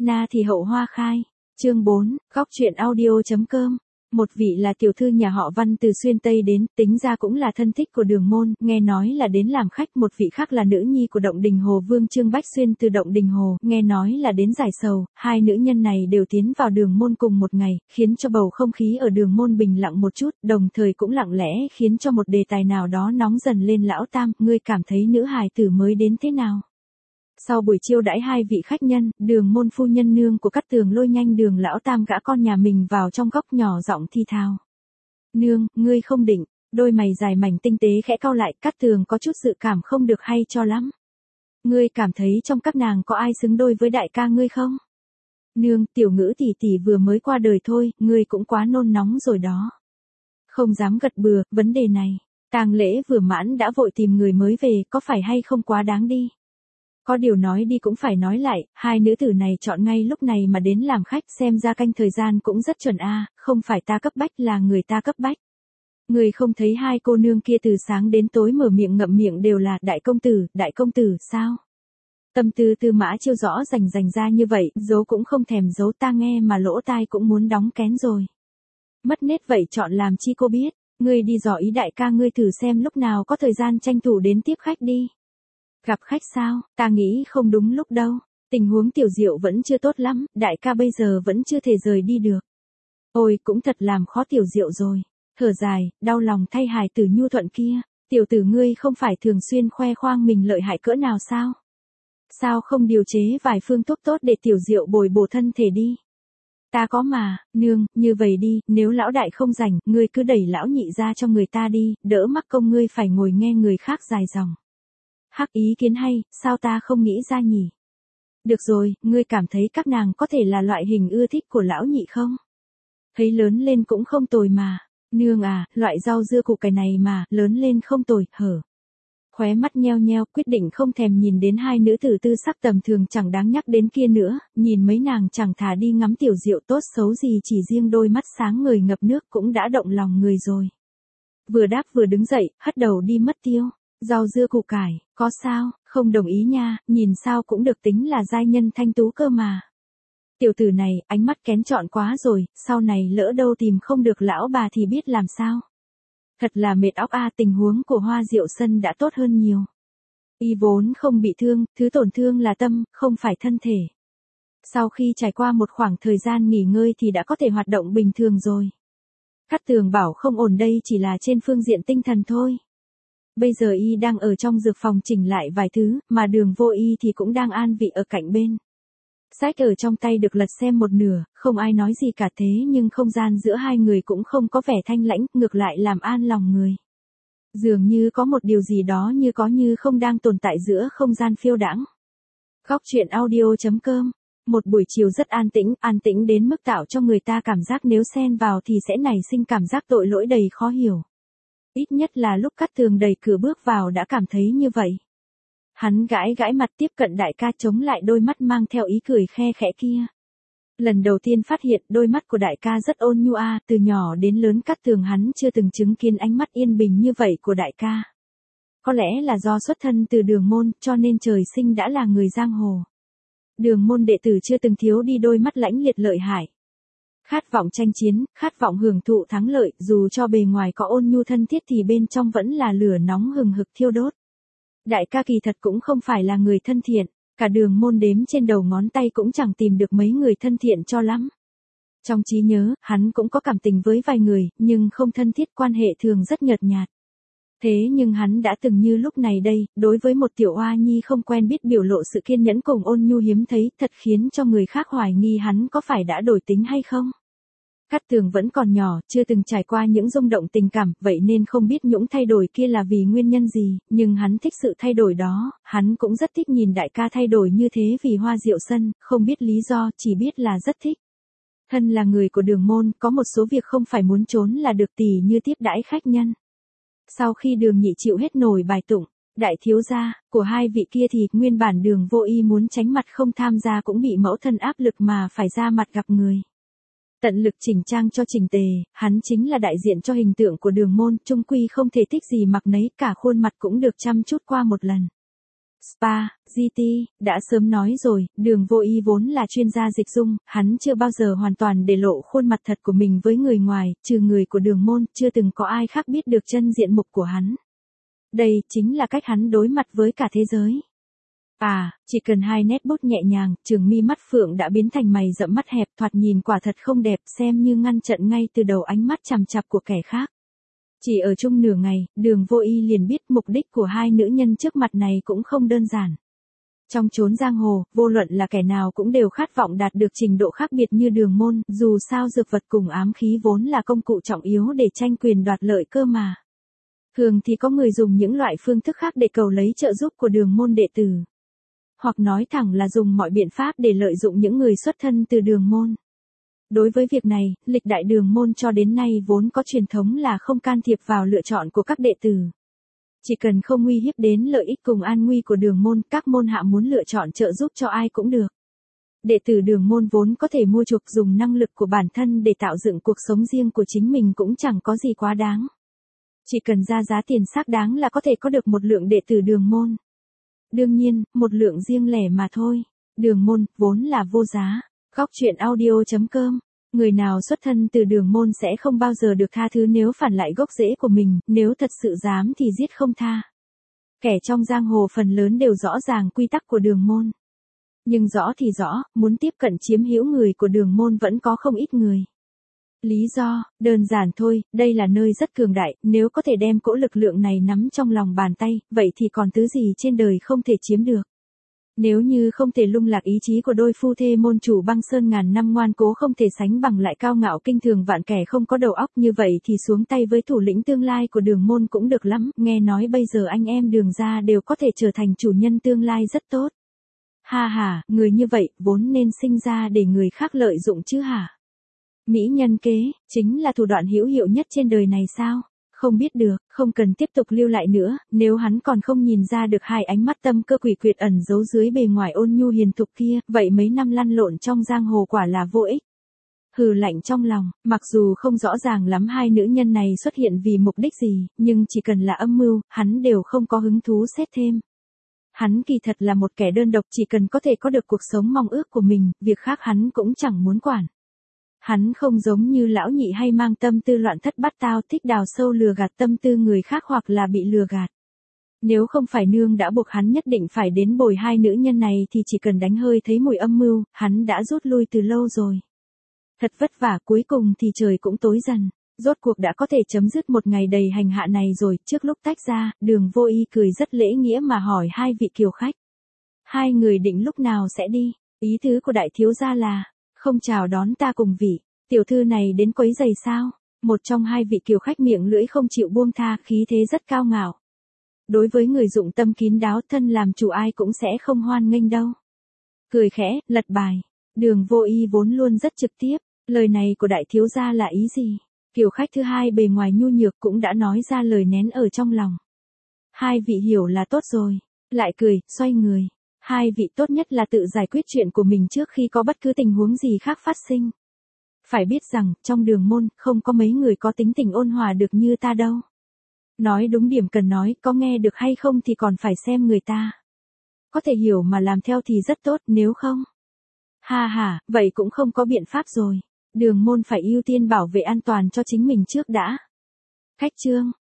Na thì hậu hoa khai. Chương 4, góc truyện audio.com. Một vị là tiểu thư nhà họ Văn từ xuyên Tây đến, tính ra cũng là thân thích của Đường Môn, nghe nói là đến làm khách. Một vị khác là nữ nhi của Động Đình Hồ Vương Trương Bách Xuyên từ Động Đình Hồ, nghe nói là đến giải sầu. Hai nữ nhân này đều tiến vào Đường Môn cùng một ngày, khiến cho bầu không khí ở Đường Môn bình lặng một chút, đồng thời cũng lặng lẽ khiến cho một đề tài nào đó nóng dần lên. Lão Tam, ngươi cảm thấy nữ hài tử mới đến thế nào? Sau buổi chiêu đãi hai vị khách nhân, Đường Môn phu nhân nương của Cát Tường lôi nhanh Đường Lão Tam gã con nhà mình vào trong góc nhỏ giọng thi thào. Nương, ngươi không định, đôi mày dài mảnh tinh tế khẽ cau lại. Cát Tường có chút dự cảm không được hay cho lắm. Ngươi cảm thấy trong các nàng có ai xứng đôi với đại ca ngươi không? Nương, Tiểu Ngữ tỷ tỷ vừa mới qua đời thôi, ngươi cũng quá nôn nóng rồi đó. Không dám gật bừa, vấn đề này, tang lễ vừa mãn đã vội tìm người mới về, có phải hay không quá đáng đi? Có điều nói đi cũng phải nói lại, hai nữ tử này chọn ngay lúc này mà đến làm khách, xem ra canh thời gian cũng rất chuẩn a, không phải ta cấp bách là người ta cấp bách. Người không thấy hai cô nương kia từ sáng đến tối mở miệng ngậm miệng đều là đại công tử, sao? Tâm tư Tư Mã Chiêu rõ rành ra như vậy, giấu cũng không thèm giấu, ta nghe mà lỗ tai cũng muốn đóng kén rồi. Mất nết vậy chọn làm chi cô biết, ngươi đi dò ý đại ca ngươi thử xem lúc nào có thời gian tranh thủ đến tiếp khách đi. Gặp khách sao, ta nghĩ không đúng lúc đâu, tình huống Tiểu Diệu vẫn chưa tốt lắm, đại ca bây giờ vẫn chưa thể rời đi được. Ôi, cũng thật làm khó Tiểu Diệu rồi, thở dài, đau lòng thay hài tử nhu thuận kia, tiểu tử ngươi không phải thường xuyên khoe khoang mình lợi hại cỡ nào sao? Sao không điều chế vài phương thuốc tốt để Tiểu Diệu bồi bổ thân thể đi? Ta có mà, nương, như vậy đi, nếu lão đại không rảnh, ngươi cứ đẩy lão nhị ra cho người ta đi, đỡ mắc công ngươi phải ngồi nghe người khác dài dòng. Hắc, ý kiến hay, sao ta không nghĩ ra nhỉ? Được rồi, ngươi cảm thấy các nàng có thể là loại hình ưa thích của lão nhị không? Thấy lớn lên cũng không tồi mà. Nương à, loại rau dưa củ cải này mà, lớn lên không tồi, hở. Khóe mắt nheo nheo, quyết định không thèm nhìn đến hai nữ tử tư sắc tầm thường chẳng đáng nhắc đến kia nữa, nhìn mấy nàng chẳng thà đi ngắm Tiểu Diệu tốt xấu gì, chỉ riêng đôi mắt sáng ngời ngập nước cũng đã động lòng người rồi. Vừa đáp vừa đứng dậy, hất đầu đi mất tiêu. Rau dưa củ cải, có sao, không đồng ý nha, nhìn sao cũng được, tính là giai nhân thanh tú cơ mà. Tiểu tử này, ánh mắt kén chọn quá rồi, sau này lỡ đâu tìm không được lão bà thì biết làm sao. Thật là mệt óc a, tình huống của Hoa Diệu Sân đã tốt hơn nhiều. Y vốn không bị thương, thứ tổn thương là tâm, không phải thân thể. Sau khi trải qua một khoảng thời gian nghỉ ngơi thì đã có thể hoạt động bình thường rồi. Cát Tường bảo không ổn đây chỉ là trên phương diện tinh thần thôi. Bây giờ y đang ở trong dược phòng chỉnh lại vài thứ, mà Đường Vô Y thì cũng đang an vị ở cạnh bên. Sách ở trong tay được lật xem một nửa, không ai nói gì cả, thế nhưng không gian giữa hai người cũng không có vẻ thanh lãnh, ngược lại làm an lòng người. Dường như có một điều gì đó như có như không đang tồn tại giữa không gian phiêu đãng. Góc truyện audio.com. Một buổi chiều rất an tĩnh đến mức tạo cho người ta cảm giác nếu xen vào thì sẽ nảy sinh cảm giác tội lỗi đầy khó hiểu. Ít nhất là lúc Cát Tường đẩy cửa bước vào đã cảm thấy như vậy. Hắn gãi mặt tiếp cận đại ca, chống lại đôi mắt mang theo ý cười khe khẽ kia. Lần đầu tiên phát hiện đôi mắt của đại ca rất ôn nhu a, từ nhỏ đến lớn Cát Tường hắn chưa từng chứng kiến ánh mắt yên bình như vậy của đại ca. Có lẽ là do xuất thân từ Đường Môn, cho nên trời sinh đã là người giang hồ. Đường Môn đệ tử chưa từng thiếu đi đôi mắt lãnh liệt lợi hại. Khát vọng tranh chiến, khát vọng hưởng thụ thắng lợi, dù cho bề ngoài có ôn nhu thân thiết thì bên trong vẫn là lửa nóng hừng hực thiêu đốt. Đại ca kỳ thật cũng không phải là người thân thiện, cả Đường Môn đếm trên đầu ngón tay cũng chẳng tìm được mấy người thân thiện cho lắm. Trong trí nhớ, hắn cũng có cảm tình với vài người, nhưng không thân thiết, quan hệ thường rất nhợt nhạt. Thế nhưng hắn đã từng như lúc này đây, đối với một tiểu oa nhi không quen biết biểu lộ sự kiên nhẫn cùng ôn nhu hiếm thấy, thật khiến cho người khác hoài nghi hắn có phải đã đổi tính hay không. Cát Tường vẫn còn nhỏ, chưa từng trải qua những rung động tình cảm, vậy nên không biết những thay đổi kia là vì nguyên nhân gì, nhưng hắn thích sự thay đổi đó, hắn cũng rất thích nhìn đại ca thay đổi như thế vì Hoa Diệu Sân, không biết lý do, chỉ biết là rất thích. Thân là người của Đường Môn, có một số việc không phải muốn trốn là được, tỉ như tiếp đãi khách nhân. Sau khi Đường Nhị chịu hết nổi bài tụng, đại thiếu gia của hai vị kia thì nguyên bản Đường Vô Y muốn tránh mặt không tham gia cũng bị mẫu thân áp lực mà phải ra mặt gặp người. Tận lực chỉnh trang cho chỉnh tề, hắn chính là đại diện cho hình tượng của Đường Môn, chung quy không thể thích gì mặc nấy, cả khuôn mặt cũng được chăm chút qua một lần. Spa, GT, đã sớm nói rồi, Đường Vô Y vốn là chuyên gia dịch dung, hắn chưa bao giờ hoàn toàn để lộ khuôn mặt thật của mình với người ngoài, trừ người của Đường môn, chưa từng có ai khác biết được chân diện mục của hắn. Đây chính là cách hắn đối mặt với cả thế giới. Chỉ cần 2 nét bút nhẹ nhàng, trường mi mắt phượng đã biến thành mày rậm mắt hẹp, thoạt nhìn quả thật không đẹp, xem như ngăn chặn ngay từ đầu ánh mắt chằm chằm của kẻ khác. Chỉ ở chung nửa ngày, Đường Vô Y liền biết mục đích của hai nữ nhân trước mặt này cũng không đơn giản. Trong chốn giang hồ, vô luận là kẻ nào cũng đều khát vọng đạt được trình độ khác biệt như Đường môn, dù sao dược vật cùng ám khí vốn là công cụ trọng yếu để tranh quyền đoạt lợi cơ mà. Thường thì có người dùng những loại phương thức khác để cầu lấy trợ giúp của Đường môn đệ tử. Hoặc nói thẳng là dùng mọi biện pháp để lợi dụng những người xuất thân từ Đường môn. Đối với việc này, lịch đại Đường môn cho đến nay vốn có truyền thống là không can thiệp vào lựa chọn của các đệ tử. Chỉ cần không nguy hiếp đến lợi ích cùng an nguy của Đường môn, các môn hạ muốn lựa chọn trợ giúp cho ai cũng được. Đệ tử Đường môn vốn có thể mua chuộc dùng năng lực của bản thân để tạo dựng cuộc sống riêng của chính mình cũng chẳng có gì quá đáng. Chỉ cần ra giá tiền xác đáng là có thể có được một lượng đệ tử Đường môn. Đương nhiên, một lượng riêng lẻ mà thôi. Đường môn, vốn là vô giá. Góc truyện audio.com. Người nào xuất thân từ Đường môn sẽ không bao giờ được tha thứ nếu phản lại gốc rễ của mình, nếu thật sự dám thì giết không tha. Kẻ trong giang hồ phần lớn đều rõ ràng quy tắc của Đường môn. Nhưng rõ thì rõ, muốn tiếp cận chiếm hữu người của Đường môn vẫn có không ít người. Lý do, đơn giản thôi, đây là nơi rất cường đại, nếu có thể đem cỗ lực lượng này nắm trong lòng bàn tay, vậy thì còn thứ gì trên đời không thể chiếm được. Nếu như không thể lung lạc ý chí của đôi phu thê môn chủ băng sơn ngàn năm ngoan cố không thể sánh bằng lại cao ngạo kinh thường vạn kẻ không có đầu óc như vậy thì xuống tay với thủ lĩnh tương lai của Đường môn cũng được lắm, nghe nói bây giờ anh em Đường gia đều có thể trở thành chủ nhân tương lai rất tốt. Ha, người như vậy, vốn nên sinh ra để người khác lợi dụng chứ hả? Mỹ nhân kế, chính là thủ đoạn hữu hiệu nhất trên đời này sao? Không biết được, không cần tiếp tục lưu lại nữa, nếu hắn còn không nhìn ra được hai ánh mắt tâm cơ quỷ quyệt ẩn giấu dưới bề ngoài ôn nhu hiền thục kia, vậy mấy năm lăn lộn trong giang hồ quả là vô ích. Hừ lạnh trong lòng, mặc dù không rõ ràng lắm hai nữ nhân này xuất hiện vì mục đích gì, nhưng chỉ cần là âm mưu, hắn đều không có hứng thú xét thêm. Hắn kỳ thật là một kẻ đơn độc, chỉ cần có thể có được cuộc sống mong ước của mình, việc khác hắn cũng chẳng muốn quản. Hắn không giống như lão nhị hay mang tâm tư loạn thất bát tao, thích đào sâu lừa gạt tâm tư người khác hoặc là bị lừa gạt. Nếu không phải nương đã buộc hắn nhất định phải đến bồi hai nữ nhân này thì chỉ cần đánh hơi thấy mùi âm mưu, hắn đã rút lui từ lâu rồi. Thật vất vả, cuối cùng thì trời cũng tối dần. Rốt cuộc đã có thể chấm dứt một ngày đầy hành hạ này rồi. Trước lúc tách ra, Đường Vô Y cười rất lễ nghĩa mà hỏi hai vị kiều khách. Hai người định lúc nào sẽ đi? Ý tứ của đại thiếu gia là không chào đón ta cùng vị tiểu thư này đến quấy giày sao? Một trong hai vị kiều khách miệng lưỡi không chịu buông tha, khí thế rất cao ngạo. Đối với người dụng tâm kín đáo, thân làm chủ ai cũng sẽ không hoan nghênh đâu. Cười khẽ, lật bài. Đường Vô Y vốn luôn rất trực tiếp, lời này của đại thiếu gia là ý gì? Kiều khách thứ hai bề ngoài nhu nhược cũng đã nói ra lời nén ở trong lòng. Hai vị hiểu là tốt rồi. Lại cười, xoay người. Hai vị tốt nhất là tự giải quyết chuyện của mình trước khi có bất cứ tình huống gì khác phát sinh. Phải biết rằng, trong Đường môn, không có mấy người có tính tình ôn hòa được như ta đâu. Nói đúng điểm cần nói, có nghe được hay không thì còn phải xem người ta. Có thể hiểu mà làm theo thì rất tốt, nếu không. Ha, vậy cũng không có biện pháp rồi. Đường môn phải ưu tiên bảo vệ an toàn cho chính mình trước đã. Khách chương.